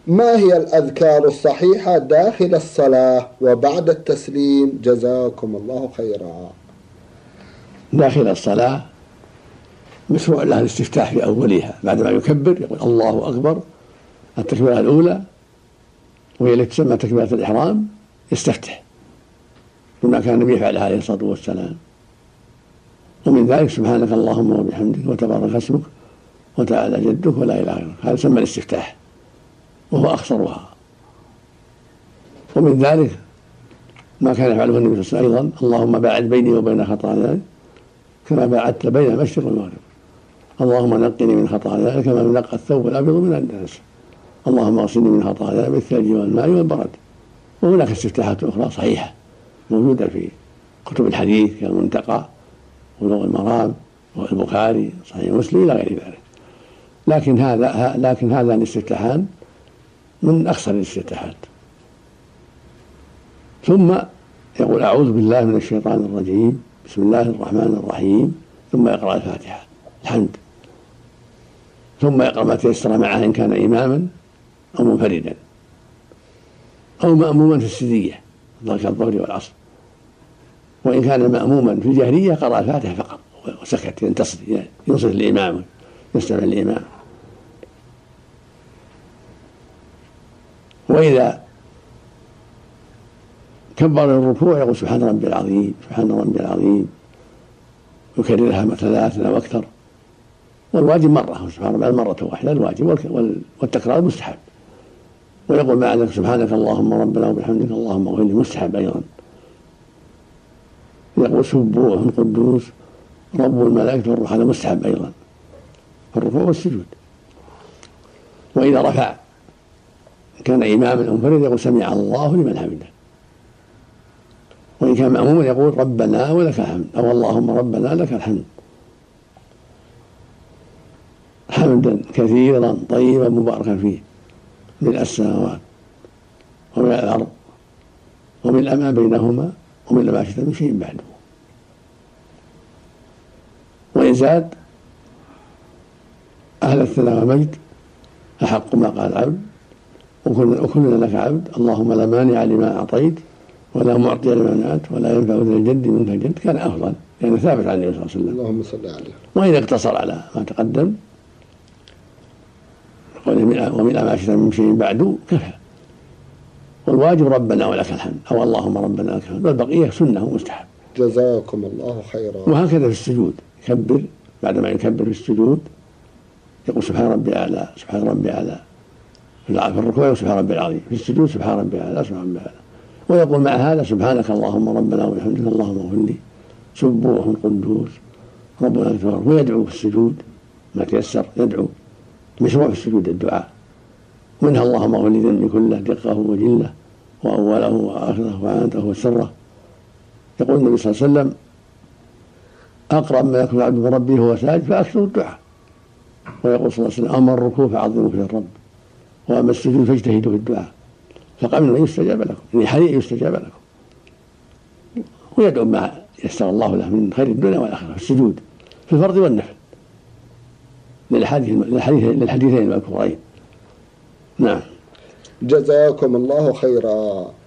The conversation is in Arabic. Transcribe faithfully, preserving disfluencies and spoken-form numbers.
ما هي الأذكار الصحيحة داخل الصلاة وبعد التسليم؟ جزاكم الله خيرا. داخل الصلاة مشروع له الاستفتاح في أولها، بعد ما يكبر يقول الله أكبر التكبيرة الأولى، وهي التي تسمى تكبيرة الإحرام، يستفتح بما كان النبي يفعلها عليه الصلاة والسلام. ومن ذلك سبحانك اللهم وبحمدك وتبارك اسمك وتعالى جدك ولا إله غيرك، هذا يسمى الاستفتاح وهو أخصرها. ومن ذلك ما كان يفعله النبي صلى الله عليه وسلم أيضا: اللهم باعد بيني وبين خطاياي كما باعدت بين المشرق والمغرب، اللهم نقني من خطاياي كما ينقى الثوب الأبيض من الدنس، اللهم اغسلني من خطاياي بالثلج والماء والبرد. وهناك استفتاحات أخرى صحيحة موجودة في كتب الحديث كالمنتقى وبلوغ المرام والبخاري صحيح مسلم إلى غير ذلك. لكن هذا لكن هذان الاستفتاحان من أكثر الاستفتاحات. ثم يقول: أعوذ بالله من الشيطان الرجيم، بسم الله الرحمن الرحيم، ثم يقرأ الفاتحة الحمد، ثم يقرأ ما تيسر معه إن كان إماما أو منفردا أو مأموما في السرية كالظهر والعصر، وإن كان مأموما في الجهرية قرأ الفاتحة فقط وسكت ينتصر ينصت الإمام يستمع الإمام. وإذا كبر الركوع يقول: سبحان ربي العظيم، سبحان ربي العظيم، يكررها ثلاثة أو أكثر. والواجب مرة، سبحان ربي مرة واحدة الواجب، والتكرار مستحب. ويقول مع ذلك: سبحانك اللهم ربنا وبحمدك اللهم اغفر لي، مستحب أيضا. يقول: سبوح قدوس رب الملائكة والروح، هذا مستحب أيضا في الركوع والسجود. وإذا رفع كان إماما أو منفردا يقول: سمع الله لمن حمده. وإن كان مأموما يقول: ربنا ولك الحمد، أو اللهم ربنا لك الحمد، حمدا كثيرا طيبا مباركا فيه، ملء السماوات وملء الأرض وملء ما بينهما وملء ما شئت من شيء بعده. وإن زاد: أهل الثناء والمجد أحق ما قال العبد وكلنا لك عبد، اللهم لا مانع لما أعطيت ولا معطي لما منعت ولا ينفع ذا الجد منك الجد، كان أفضل لأنه يعني ثابت عن النبي صلى الله عليه وسلم. اللهم صل عليه. وإذا اقتصر على ما تقدم وملء ما شئت من شيء بعده كفى. والواجب ربنا ولك الحمد، أو اللهم ربنا لك الحمد، والبقية سنة ومستحب. جزاكم الله خيرا. وهكذا في السجود يكبر، بعدما يكبر في السجود يقول: سبحان ربي الأعلى، سبحان ربي الأعلى. في الركوع يقول: سبحان ربي العظيم، في السجود سبحان ربي الأعلى، سبحان ربي الأعلى. ويقول مع هذا: سبحانك اللهم ربنا وبحمدك اللهم اغفر لي، سبوح قدوس ربنا الأكبر. ويدعو في السجود ما تيسر، يدعو مشروع في السجود الدعاء، منها اللهم اغفر لي ذنبي كله دقه وجله وأوله وآخره وعنته وسره. يقول النبي صلى الله عليه وسلم: أقرب ما يكون العبد من ربه هو ساجد فأكثر الدعاء. ويقول صلى الله عليه وسلم: أما الركوع فعظموا في الرب، وأما السجود فاجتهدوا في الدعاء، فقبل أن يستجاب لكم، يعني حري يستجاب لكم. ويدعو ما يسر الله له من خير الدنيا والآخرة في السجود في الفرض والنفل للحديثين المذكورين. نعم. جزاكم الله خيرا.